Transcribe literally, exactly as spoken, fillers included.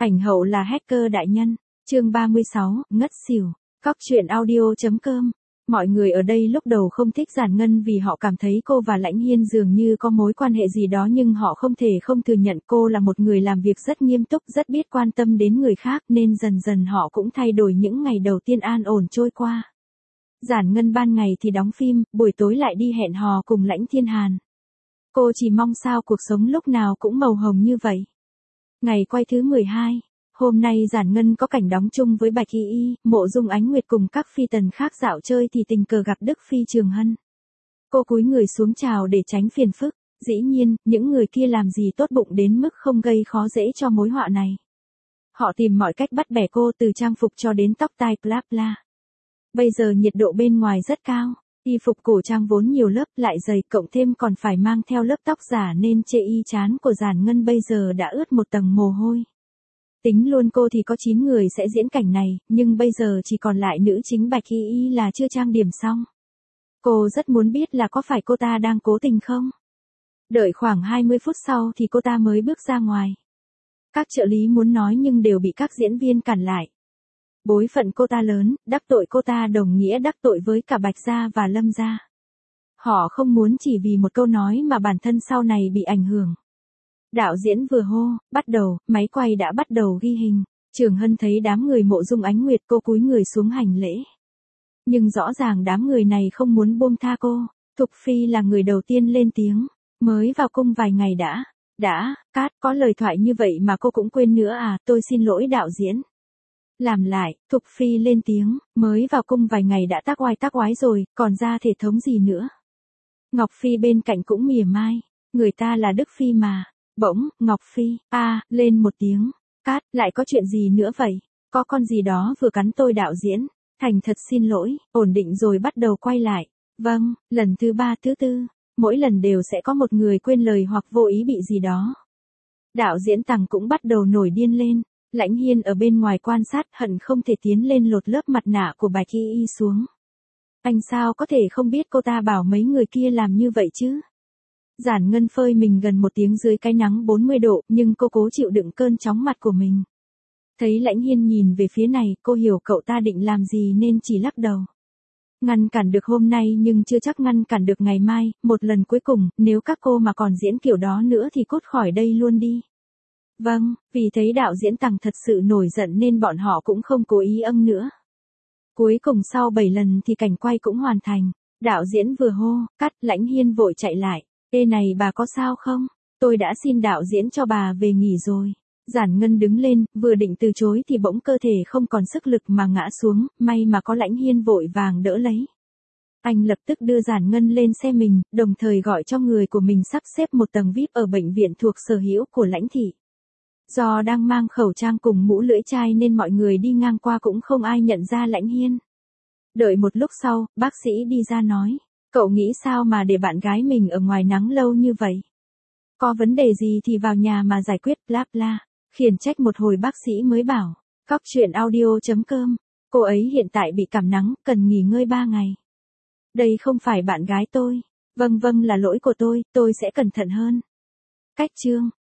Ảnh hậu là hacker đại nhân. Chương ba mươi sáu, ngất xỉu. Cóc truyện audio.com. Mọi người ở đây lúc đầu không thích Giản Ngân vì họ cảm thấy cô và Lãnh Hiên dường như có mối quan hệ gì đó, nhưng họ không thể không thừa nhận cô là một người làm việc rất nghiêm túc, rất biết quan tâm đến người khác, nên dần dần họ cũng thay đổi những ngày đầu tiên an ổn trôi qua. Giản Ngân ban ngày thì đóng phim, buổi tối lại đi hẹn hò cùng Lãnh Thiên Hàn. Cô chỉ mong sao cuộc sống lúc nào cũng màu hồng như vậy. Ngày quay thứ mười hai. Hôm nay Giản Ngân có cảnh đóng chung với Bạch Y Y, Mộ Dung Ánh Nguyệt cùng các phi tần khác dạo chơi thì tình cờ gặp Đức Phi Trường Hân. Cô cúi người xuống chào để tránh phiền phức, dĩ nhiên, những người kia làm gì tốt bụng đến mức không gây khó dễ cho mối họa này. Họ tìm mọi cách bắt bẻ cô từ trang phục cho đến tóc tai bla bla. Bây giờ nhiệt độ bên ngoài rất cao, y phục cổ trang vốn nhiều lớp lại dày, cộng thêm còn phải mang theo lớp tóc giả nên chê y chán của Giản Ngân bây giờ đã ướt một tầng mồ hôi. Tính luôn cô thì có chín người sẽ diễn cảnh này, nhưng bây giờ chỉ còn lại nữ chính Bạch Y Y là chưa trang điểm xong. Cô rất muốn biết là có phải cô ta đang cố tình không? Đợi khoảng hai mươi phút sau thì cô ta mới bước ra ngoài. Các trợ lý muốn nói nhưng đều bị các diễn viên cản lại. Bối phận cô ta lớn, đắc tội cô ta đồng nghĩa đắc tội với cả Bạch Gia và Lâm Gia. Họ không muốn chỉ vì một câu nói mà bản thân sau này bị ảnh hưởng. Đạo diễn vừa hô, bắt đầu, máy quay đã bắt đầu ghi hình. Trường Hân thấy đám người Mộ Dung Ánh Nguyệt, cô cúi người xuống hành lễ. Nhưng rõ ràng đám người này không muốn buông tha cô. Thục Phi là người đầu tiên lên tiếng. Mới vào cung vài ngày đã. Đã, Cát, có lời thoại như vậy mà cô cũng quên nữa à, tôi xin lỗi đạo diễn. Làm lại, Thục Phi lên tiếng, mới vào cung vài ngày đã tác oai tác oái rồi, còn ra thể thống gì nữa. Ngọc Phi bên cạnh cũng mỉa mai, người ta là Đức Phi mà. Bỗng, Ngọc Phi, a à, lên một tiếng. Cát, lại có chuyện gì nữa vậy? Có con gì đó vừa cắn tôi đạo diễn. Thành thật xin lỗi, ổn định rồi bắt đầu quay lại. Vâng, lần thứ ba thứ tư, mỗi lần đều sẽ có một người quên lời hoặc vô ý bị gì đó. Đạo diễn Tằng cũng bắt đầu nổi điên lên. Lãnh Hiên ở bên ngoài quan sát hận không thể tiến lên lột lớp mặt nạ của Bạch Y Y xuống. Anh sao có thể không biết cô ta bảo mấy người kia làm như vậy chứ? Giản Ngân phơi mình gần một tiếng dưới cái nắng bốn mươi độ, nhưng cô cố chịu đựng cơn chóng mặt của mình. Thấy Lãnh Hiên nhìn về phía này, cô hiểu cậu ta định làm gì nên chỉ lắc đầu. Ngăn cản được hôm nay nhưng chưa chắc ngăn cản được ngày mai, một lần cuối cùng, nếu các cô mà còn diễn kiểu đó nữa thì cút khỏi đây luôn đi. Vâng, vì thấy đạo diễn Tằng thật sự nổi giận nên bọn họ cũng không cố ý âm nữa. Cuối cùng sau bảy lần thì cảnh quay cũng hoàn thành. Đạo diễn vừa hô, cắt, Lãnh Hiên vội chạy lại. Ê này bà có sao không? Tôi đã xin đạo diễn cho bà về nghỉ rồi. Giản Ngân đứng lên, vừa định từ chối thì bỗng cơ thể không còn sức lực mà ngã xuống, may mà có Lãnh Hiên vội vàng đỡ lấy. Anh lập tức đưa Giản Ngân lên xe mình, đồng thời gọi cho người của mình sắp xếp một tầng vi ai pi ở bệnh viện thuộc sở hữu của Lãnh thị. Do đang mang khẩu trang cùng mũ lưỡi chai nên mọi người đi ngang qua cũng không ai nhận ra Lãnh Hiên. Đợi một lúc sau, bác sĩ đi ra nói, cậu nghĩ sao mà để bạn gái mình ở ngoài nắng lâu như vậy? Có vấn đề gì thì vào nhà mà giải quyết, bla bla. Khiển trách một hồi bác sĩ mới bảo, cóc truyện audio.com, cô ấy hiện tại bị cảm nắng, cần nghỉ ngơi ba ngày. Đây không phải bạn gái tôi. Vâng vâng là lỗi của tôi, tôi sẽ cẩn thận hơn. Cách chương.